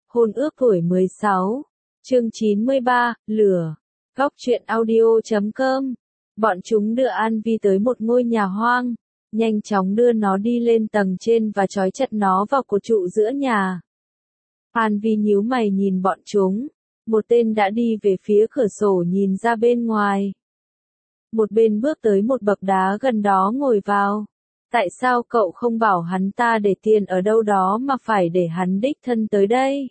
Hôn ước tuổi 16. Chương 93, lửa. Góc truyện audio.com. Bọn chúng đưa An Vi tới một ngôi nhà hoang, nhanh chóng đưa nó đi lên tầng trên và trói chặt nó vào cột trụ giữa nhà. An Vi nhíu mày nhìn bọn chúng. Một tên đã đi về phía cửa sổ nhìn ra bên ngoài. Một bên bước tới một bậc đá gần đó ngồi vào. Tại sao cậu không bảo hắn ta để tiền ở đâu đó mà phải để hắn đích thân tới đây?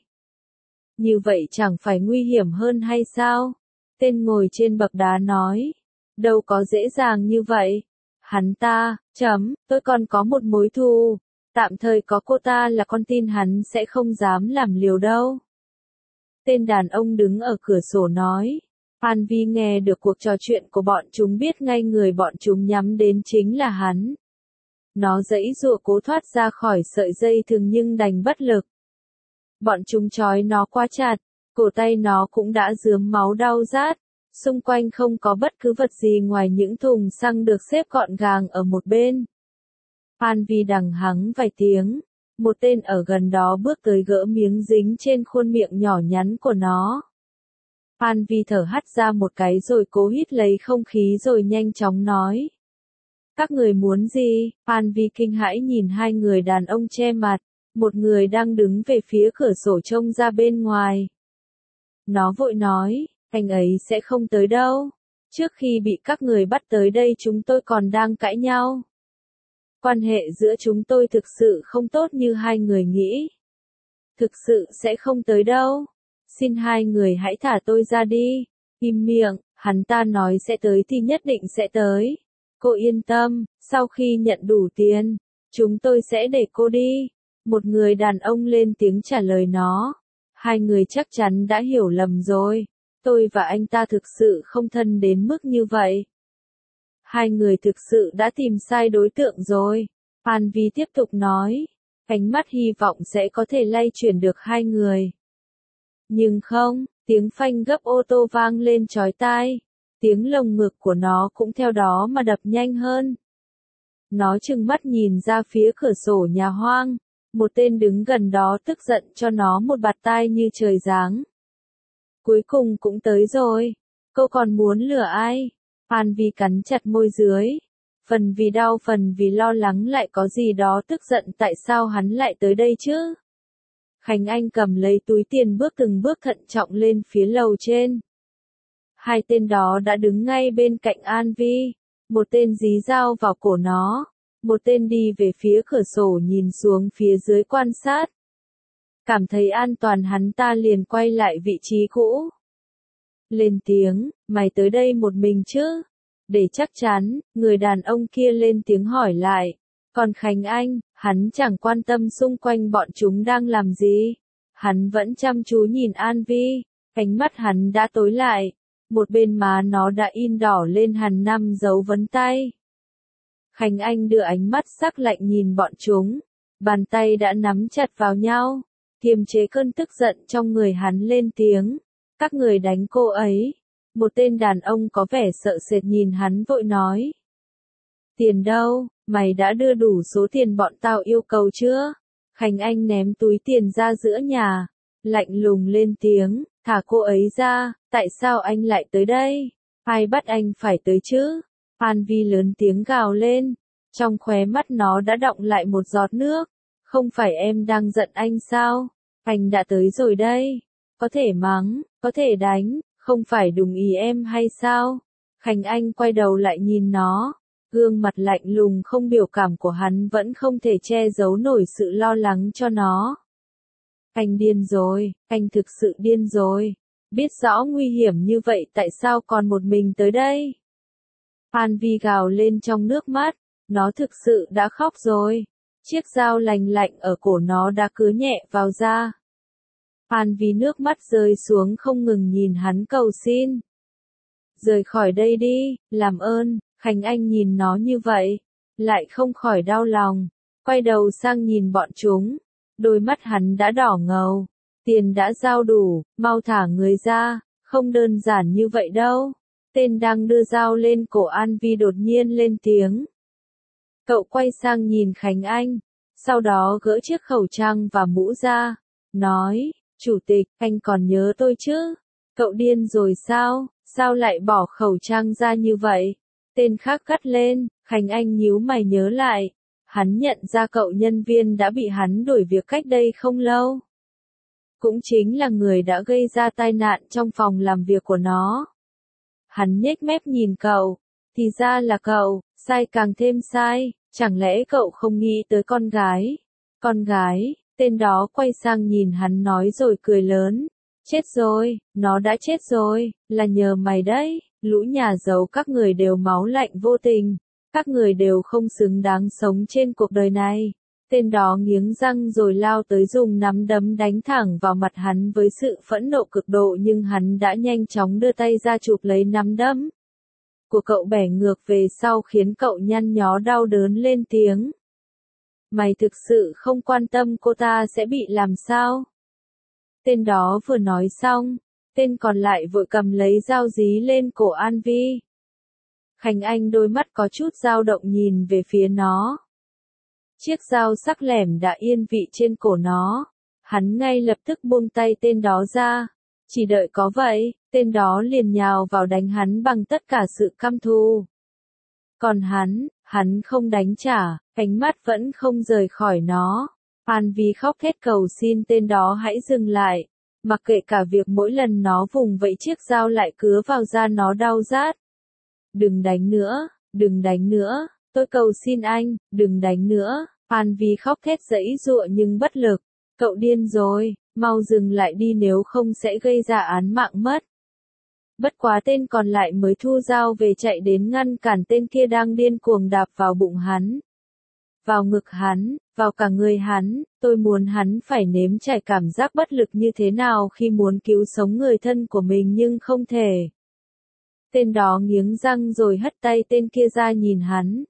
Như vậy chẳng phải nguy hiểm hơn hay sao? Tên ngồi trên bậc đá nói. Đâu có dễ dàng như vậy. Hắn ta, tôi còn có một mối thù. Tạm thời có cô ta là con tin hắn sẽ không dám làm liều đâu. Tên đàn ông đứng ở cửa sổ nói. An Vi nghe được cuộc trò chuyện của bọn chúng biết ngay người bọn chúng nhắm đến chính là hắn. Nó giãy giụa cố thoát ra khỏi sợi dây thừng nhưng đành bất lực. Bọn chúng trói nó quá chặt, cổ tay nó cũng đã rướm máu đau rát. Xung quanh không có bất cứ vật gì ngoài những thùng xăng được xếp gọn gàng ở một bên. An Vi đằng hắng vài tiếng. Một tên ở gần đó bước tới gỡ miếng dính trên khuôn miệng nhỏ nhắn của nó. An Vi thở hắt ra một cái rồi cố hít lấy không khí rồi nhanh chóng nói. Các người muốn gì? An Vi kinh hãi nhìn hai người đàn ông che mặt. Một người đang đứng về phía cửa sổ trông ra bên ngoài. Nó vội nói, anh ấy sẽ không tới đâu. Trước khi bị các người bắt tới đây chúng tôi còn đang cãi nhau. Quan hệ giữa chúng tôi thực sự không tốt như hai người nghĩ. Thực sự sẽ không tới đâu. Xin hai người hãy thả tôi ra đi. Im miệng, hắn ta nói sẽ tới thì nhất định sẽ tới. Cô yên tâm, sau khi nhận đủ tiền, chúng tôi sẽ để cô đi. Một người đàn ông lên tiếng trả lời nó. Hai người chắc chắn đã hiểu lầm rồi. Tôi và anh ta thực sự không thân đến mức như vậy. Hai người thực sự đã tìm sai đối tượng rồi. An Vi tiếp tục nói. Ánh mắt hy vọng sẽ có thể lay chuyển được hai người. Nhưng không, tiếng phanh gấp ô tô vang lên chói tai. Tiếng lồng ngực của nó cũng theo đó mà đập nhanh hơn. Nó trừng mắt nhìn ra phía cửa sổ nhà hoang. Một tên đứng gần đó tức giận cho nó một bạt tai như trời giáng. Cuối cùng cũng tới rồi. Cô còn muốn lừa ai? An Vi cắn chặt môi dưới. Phần vì đau phần vì lo lắng lại có gì đó tức giận tại sao hắn lại tới đây chứ? Khánh Anh cầm lấy túi tiền bước từng bước thận trọng lên phía lầu trên. Hai tên đó đã đứng ngay bên cạnh An Vi. Một tên dí dao vào cổ nó. Một tên đi về phía cửa sổ nhìn xuống phía dưới quan sát. Cảm thấy an toàn hắn ta liền quay lại vị trí cũ. Lên tiếng, mày tới đây một mình chứ? Để chắc chắn, người đàn ông kia lên tiếng hỏi lại. Còn Khánh Anh, hắn chẳng quan tâm xung quanh bọn chúng đang làm gì. Hắn vẫn chăm chú nhìn An Vi, ánh mắt hắn đã tối lại. Một bên má nó đã in đỏ lên hằn 5 dấu vấn tay. Khánh Anh đưa ánh mắt sắc lạnh nhìn bọn chúng. Bàn tay đã nắm chặt vào nhau. Kiềm chế cơn tức giận trong người hắn lên tiếng. Các người đánh cô ấy. Một tên đàn ông có vẻ sợ sệt nhìn hắn vội nói. Tiền đâu, mày đã đưa đủ số tiền bọn tao yêu cầu chưa? Khánh Anh ném túi tiền ra giữa nhà. Lạnh lùng lên tiếng, thả cô ấy ra, tại sao anh lại tới đây? Ai bắt anh phải tới chứ? An Vi lớn tiếng gào lên. Trong khóe mắt nó đã đọng lại một giọt nước. Không phải em đang giận anh sao? Anh đã tới rồi đây. Có thể mắng, có thể đánh, không phải đúng ý em hay sao? Khánh Anh quay đầu lại nhìn nó. Gương mặt lạnh lùng không biểu cảm của hắn vẫn không thể che giấu nổi sự lo lắng cho nó. Anh điên rồi, anh thực sự điên rồi. Biết rõ nguy hiểm như vậy tại sao còn một mình tới đây? An Vi gào lên trong nước mắt. Nó thực sự đã khóc rồi. Chiếc dao lành lạnh ở cổ nó đã cứa nhẹ vào da. An Vi nước mắt rơi xuống không ngừng nhìn hắn cầu xin. Rời khỏi đây đi, làm ơn. Khánh Anh nhìn nó như vậy, lại không khỏi đau lòng. Quay đầu sang nhìn bọn chúng. Đôi mắt hắn đã đỏ ngầu. Tiền đã giao đủ, mau thả người ra. Không đơn giản như vậy đâu. Tên đang đưa dao lên cổ An Vi đột nhiên lên tiếng. Cậu quay sang nhìn Khánh Anh. Sau đó gỡ chiếc khẩu trang và mũ ra. Nói, Chủ tịch, anh còn nhớ tôi chứ? Cậu điên rồi sao? Sao lại bỏ khẩu trang ra như vậy? Tên khác gắt lên, Khánh Anh nhíu mày nhớ lại. Hắn nhận ra cậu nhân viên đã bị hắn đuổi việc cách đây không lâu. Cũng chính là người đã gây ra tai nạn trong phòng làm việc của nó. Hắn nhếch mép nhìn cậu. Thì ra là cậu, sai càng thêm sai, chẳng lẽ cậu không nghĩ tới con gái? Con gái, tên đó quay sang nhìn hắn nói rồi cười lớn. Chết rồi, nó đã chết rồi, là nhờ mày đấy, lũ nhà giàu các người đều máu lạnh vô tình, các người đều không xứng đáng sống trên cuộc đời này. Tên đó nghiến răng rồi lao tới dùng nắm đấm đánh thẳng vào mặt hắn với sự phẫn nộ cực độ nhưng hắn đã nhanh chóng đưa tay ra chụp lấy nắm đấm của cậu bẻ ngược về sau khiến cậu nhăn nhó đau đớn lên tiếng. Mày thực sự không quan tâm cô ta sẽ bị làm sao? Tên đó vừa nói xong, tên còn lại vội cầm lấy dao dí lên cổ An Vi. Khánh Anh đôi mắt có chút dao động nhìn về phía nó. Chiếc dao sắc lẻm đã yên vị trên cổ nó. Hắn ngay lập tức buông tay tên đó ra. Chỉ đợi có vậy, tên đó liền nhào vào đánh hắn bằng tất cả sự căm thù. Còn hắn không đánh trả, ánh mắt vẫn không rời khỏi nó. An Vi khóc thét cầu xin tên đó hãy dừng lại. Mặc kệ cả việc mỗi lần nó vùng vẫy chiếc dao lại cứa vào da nó đau rát. Đừng đánh nữa, đừng đánh nữa, tôi cầu xin anh, đừng đánh nữa. An Vi khóc thét giãy giụa nhưng bất lực. Cậu điên rồi, mau dừng lại đi nếu không sẽ gây ra án mạng mất. Bất quá tên còn lại mới thu dao về chạy đến ngăn cản tên kia đang điên cuồng đạp vào bụng hắn. Vào ngực hắn, vào cả người hắn, tôi muốn hắn phải nếm trải cảm giác bất lực như thế nào khi muốn cứu sống người thân của mình nhưng không thể. Tên đó nghiến răng rồi hất tay tên kia ra nhìn hắn.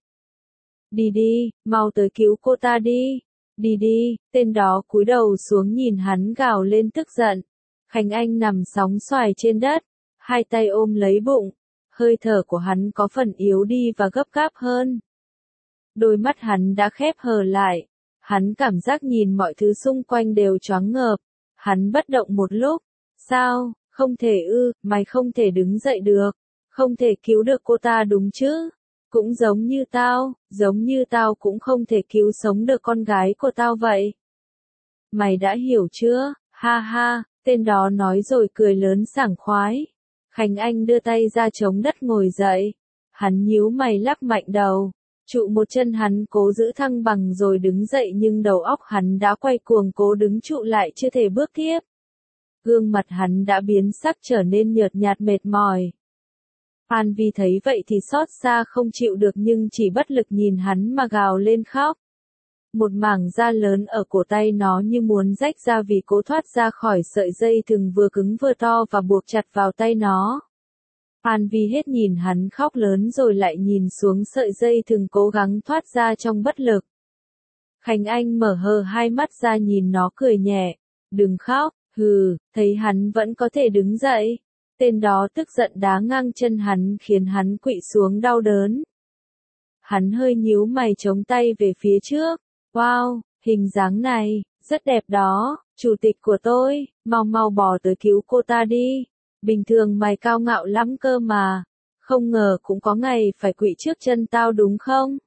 Đi đi, mau tới cứu cô ta đi. Đi đi, tên đó cúi đầu xuống nhìn hắn gào lên tức giận. Khánh Anh nằm sóng xoài trên đất, hai tay ôm lấy bụng, hơi thở của hắn có phần yếu đi và gấp gáp hơn. Đôi mắt hắn đã khép hờ lại, hắn cảm giác nhìn mọi thứ xung quanh đều choáng ngợp, hắn bất động một lúc. Sao, không thể ư, mày không thể đứng dậy được, không thể cứu được cô ta đúng chứ? Cũng giống như tao cũng không thể cứu sống được con gái của tao vậy. Mày đã hiểu chưa? Ha ha, tên đó nói rồi cười lớn sảng khoái. Khánh Anh đưa tay ra chống đất ngồi dậy. Hắn nhíu mày lắc mạnh đầu. Trụ một chân hắn cố giữ thăng bằng rồi đứng dậy nhưng đầu óc hắn đã quay cuồng cố đứng trụ lại chưa thể bước tiếp. Gương mặt hắn đã biến sắc trở nên nhợt nhạt mệt mỏi. An Vi thấy vậy thì xót xa không chịu được nhưng chỉ bất lực nhìn hắn mà gào lên khóc. Một mảng da lớn ở cổ tay nó như muốn rách ra vì cố thoát ra khỏi sợi dây thừng vừa cứng vừa to và buộc chặt vào tay nó. An Vi hết nhìn hắn khóc lớn rồi lại nhìn xuống sợi dây thừng cố gắng thoát ra trong bất lực. Khánh Anh mở hờ hai mắt ra nhìn nó cười nhẹ. Đừng khóc, thấy hắn vẫn có thể đứng dậy. Tên đó tức giận đá ngang chân hắn khiến hắn quỵ xuống đau đớn. Hắn hơi nhíu mày chống tay về phía trước. Wow, hình dáng này, rất đẹp đó, chủ tịch của tôi, mau bò tới cứu cô ta đi. Bình thường mày cao ngạo lắm cơ mà, không ngờ cũng có ngày phải quỵ trước chân tao đúng không?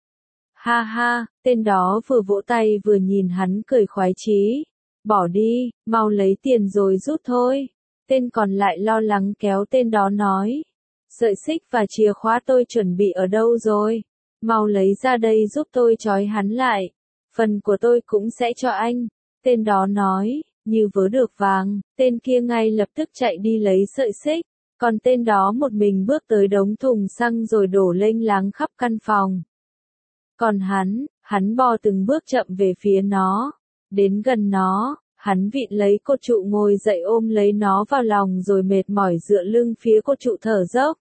Ha ha, tên đó vừa vỗ tay vừa nhìn hắn cười khoái chí. Bỏ đi, mau lấy tiền rồi rút thôi. Tên còn lại lo lắng kéo tên đó nói. Sợi xích và chìa khóa tôi chuẩn bị ở đâu rồi? Mau lấy ra đây giúp tôi trói hắn lại. Phần của tôi cũng sẽ cho anh. Tên đó nói, như vớ được vàng, tên kia ngay lập tức chạy đi lấy sợi xích. Còn tên đó một mình bước tới đống thùng xăng rồi đổ lênh láng khắp căn phòng. Còn hắn bò từng bước chậm về phía nó. Đến gần nó. Hắn vịn lấy cột trụ ngồi dậy ôm lấy nó vào lòng rồi mệt mỏi dựa lưng phía cột trụ thở dốc.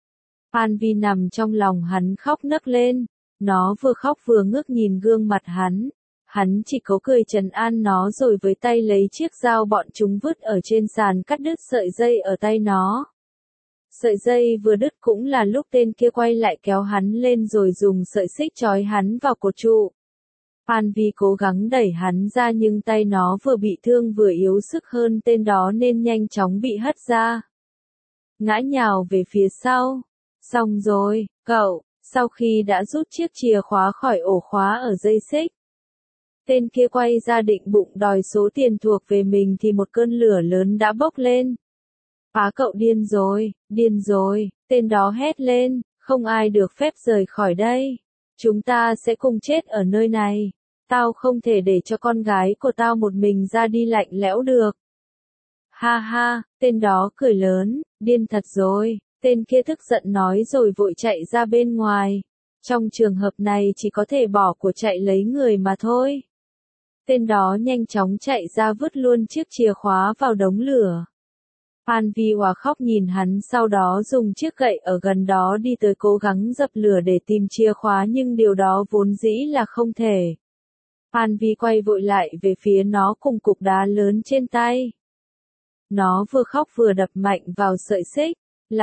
An Vi nằm trong lòng hắn khóc nấc lên. Nó vừa khóc vừa ngước nhìn gương mặt hắn. Hắn chỉ cố cười trấn an nó rồi với tay lấy chiếc dao bọn chúng vứt ở trên sàn cắt đứt sợi dây ở tay nó. Sợi dây vừa đứt cũng là lúc tên kia quay lại kéo hắn lên rồi dùng sợi xích trói hắn vào cột trụ. Phan Vi cố gắng đẩy hắn ra nhưng tay nó vừa bị thương vừa yếu sức hơn tên đó nên nhanh chóng bị hất ra. Ngã nhào về phía sau. Xong rồi, cậu, sau khi đã rút chiếc chìa khóa khỏi ổ khóa ở dây xích. Tên kia quay ra định bụng đòi số tiền thuộc về mình thì một cơn lửa lớn đã bốc lên. Cậu điên rồi, tên đó hét lên, không ai được phép rời khỏi đây. Chúng ta sẽ cùng chết ở nơi này. Tao không thể để cho con gái của tao một mình ra đi lạnh lẽo được. Ha ha, tên đó cười lớn, điên thật rồi, tên kia tức giận nói rồi vội chạy ra bên ngoài. Trong trường hợp này chỉ có thể bỏ của chạy lấy người mà thôi. Tên đó nhanh chóng chạy ra vứt luôn chiếc chìa khóa vào đống lửa. Phan Vi Hòa khóc nhìn hắn sau đó dùng chiếc gậy ở gần đó đi tới cố gắng dập lửa để tìm chìa khóa nhưng điều đó vốn dĩ là không thể. Phan Vi quay vội lại về phía nó cùng cục đá lớn trên tay. Nó vừa khóc vừa đập mạnh vào sợi xích.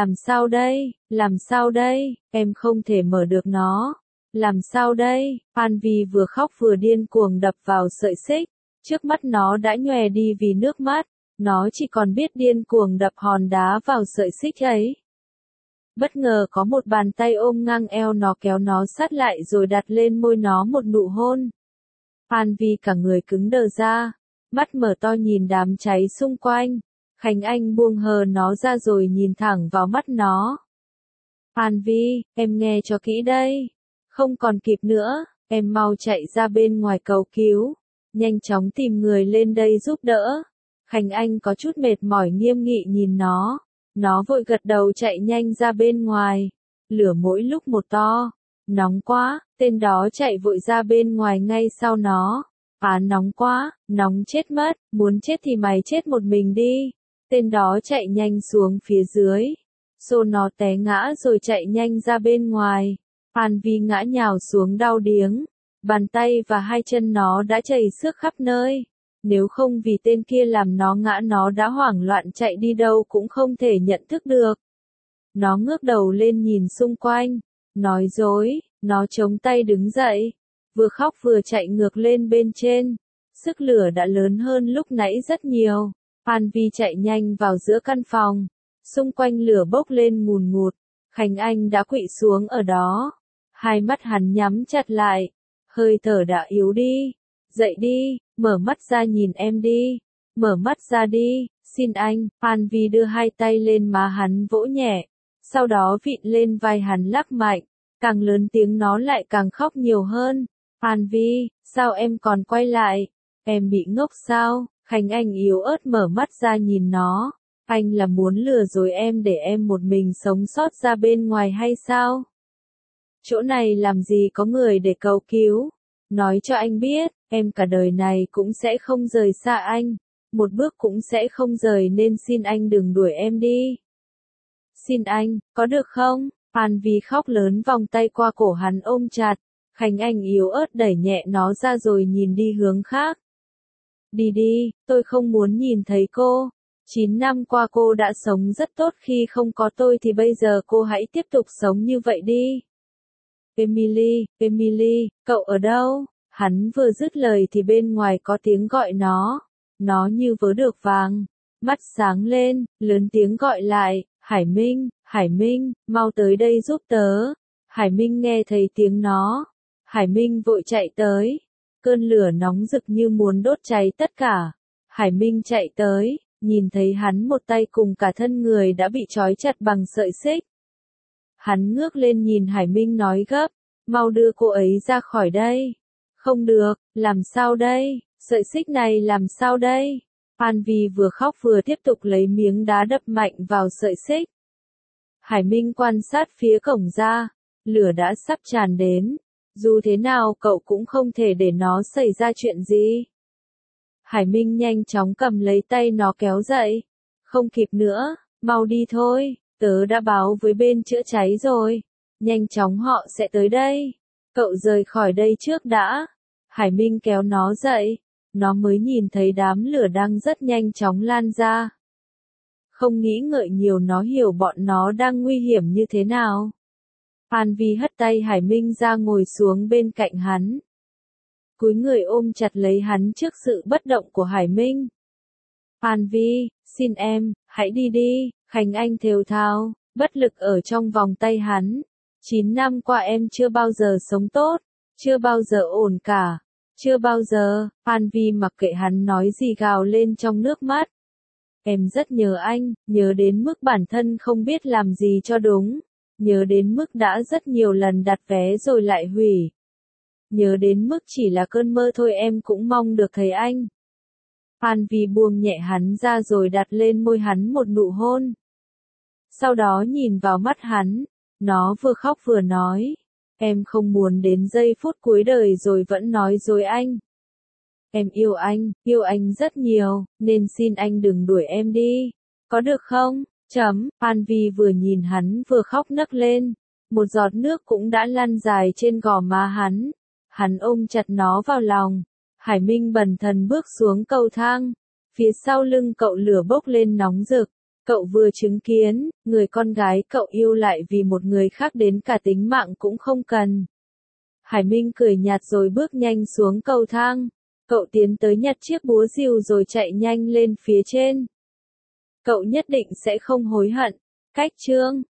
Làm sao đây, em không thể mở được nó. Làm sao đây, Phan Vi vừa khóc vừa điên cuồng đập vào sợi xích. Trước mắt nó đã nhòe đi vì nước mắt. Nó chỉ còn biết điên cuồng đập hòn đá vào sợi xích ấy. Bất ngờ có một bàn tay ôm ngang eo nó kéo nó sát lại rồi đặt lên môi nó một nụ hôn. Phan Vi cả người cứng đờ ra, mắt mở to nhìn đám cháy xung quanh. Khánh Anh buông hờ nó ra rồi nhìn thẳng vào mắt nó. Phan Vi, em nghe cho kỹ đây. Không còn kịp nữa, em mau chạy ra bên ngoài cầu cứu. Nhanh chóng tìm người lên đây giúp đỡ. Khánh Anh có chút mệt mỏi nghiêm nghị nhìn nó. Nó vội gật đầu chạy nhanh ra bên ngoài. Lửa mỗi lúc một to. Nóng quá, tên đó chạy vội ra bên ngoài ngay sau nó. Nóng quá, nóng chết mất, muốn chết thì mày chết một mình đi. Tên đó chạy nhanh xuống phía dưới. Xô nó té ngã rồi chạy nhanh ra bên ngoài. Phan Vi ngã nhào xuống đau điếng. Bàn tay và hai chân nó đã chảy xước khắp nơi. Nếu không vì tên kia làm nó ngã nó đã hoảng loạn chạy đi đâu cũng không thể nhận thức được. Nó ngước đầu lên nhìn xung quanh. Nói dối, nó chống tay đứng dậy. Vừa khóc vừa chạy ngược lên bên trên. Sức lửa đã lớn hơn lúc nãy rất nhiều. Phan Vi chạy nhanh vào giữa căn phòng. Xung quanh lửa bốc lên ngùn ngụt. Khánh Anh đã quỵ xuống ở đó. Hai mắt hắn nhắm chặt lại. Hơi thở đã yếu đi. Dậy đi, mở mắt ra nhìn em đi. Mở mắt ra đi, xin anh. Phan Vi đưa hai tay lên má hắn vỗ nhẹ. Sau đó vịn lên vai hắn lắc mạnh. Càng lớn tiếng nó lại càng khóc nhiều hơn. Phan Vi, sao em còn quay lại? Em bị ngốc sao? Khánh Anh yếu ớt mở mắt ra nhìn nó. Anh là muốn lừa dối em để em một mình sống sót ra bên ngoài hay sao? Chỗ này làm gì có người để cầu cứu? Nói cho anh biết, em cả đời này cũng sẽ không rời xa anh. Một bước cũng sẽ không rời nên xin anh đừng đuổi em đi. Xin anh, có được không? Phan Vi khóc lớn vòng tay qua cổ hắn ôm chặt. Khánh Anh yếu ớt đẩy nhẹ nó ra rồi nhìn đi hướng khác. Đi đi, tôi không muốn nhìn thấy cô. 9 năm qua cô đã sống rất tốt khi không có tôi thì bây giờ cô hãy tiếp tục sống như vậy đi. Emily, cậu ở đâu? Hắn vừa dứt lời thì bên ngoài có tiếng gọi nó. Nó như vớ được vàng. Mắt sáng lên, lớn tiếng gọi lại, Hải Minh, mau tới đây giúp tớ. Hải Minh nghe thấy tiếng nó. Hải Minh vội chạy tới. Cơn lửa nóng rực như muốn đốt cháy tất cả. Hải Minh chạy tới, nhìn thấy hắn một tay cùng cả thân người đã bị trói chặt bằng sợi xích. Hắn ngước lên nhìn Hải Minh nói gấp, mau đưa cô ấy ra khỏi đây. Không được, làm sao đây, sợi xích này làm sao đây? Phan Vi vừa khóc vừa tiếp tục lấy miếng đá đập mạnh vào sợi xích. Hải Minh quan sát phía cổng ra, lửa đã sắp tràn đến. Dù thế nào cậu cũng không thể để nó xảy ra chuyện gì. Hải Minh nhanh chóng cầm lấy tay nó kéo dậy. Không kịp nữa, mau đi thôi, tớ đã báo với bên chữa cháy rồi. Nhanh chóng họ sẽ tới đây. Cậu rời khỏi đây trước đã. Hải Minh kéo nó dậy. Nó mới nhìn thấy đám lửa đang rất nhanh chóng lan ra. Không nghĩ ngợi nhiều nó hiểu bọn nó đang nguy hiểm như thế nào. Phan Vi hất tay Hải Minh ra ngồi xuống bên cạnh hắn. cúi người ôm chặt lấy hắn trước sự bất động của Hải Minh. An Vi, xin em, hãy đi đi, Khánh Anh thều thào, bất lực ở trong vòng tay hắn. 9 năm qua em chưa bao giờ sống tốt, chưa bao giờ ổn cả, chưa bao giờ. An Vi mặc kệ hắn nói gì gào lên trong nước mắt. Em rất nhớ anh, nhớ đến mức bản thân không biết làm gì cho đúng, nhớ đến mức đã rất nhiều lần đặt vé rồi lại hủy. Nhớ đến mức chỉ là cơn mơ thôi em cũng mong được thấy anh. An Vi buông nhẹ hắn ra rồi đặt lên môi hắn một nụ hôn. Sau đó nhìn vào mắt hắn, nó vừa khóc vừa nói, em không muốn đến giây phút cuối đời rồi vẫn nói dối anh. Em yêu anh rất nhiều, nên xin anh đừng đuổi em đi, có được không? An Vi vừa nhìn hắn vừa khóc nấc lên, một giọt nước cũng đã lăn dài trên gò má hắn. Hắn ôm chặt nó vào lòng. Hải Minh bần thần bước xuống cầu thang. Phía sau lưng cậu lửa bốc lên nóng rực. Cậu vừa chứng kiến, người con gái cậu yêu lại vì một người khác đến cả tính mạng cũng không cần. Hải Minh cười nhạt rồi bước nhanh xuống cầu thang. Cậu tiến tới nhặt chiếc búa rìu rồi chạy nhanh lên phía trên. Cậu nhất định sẽ không hối hận. Cách chương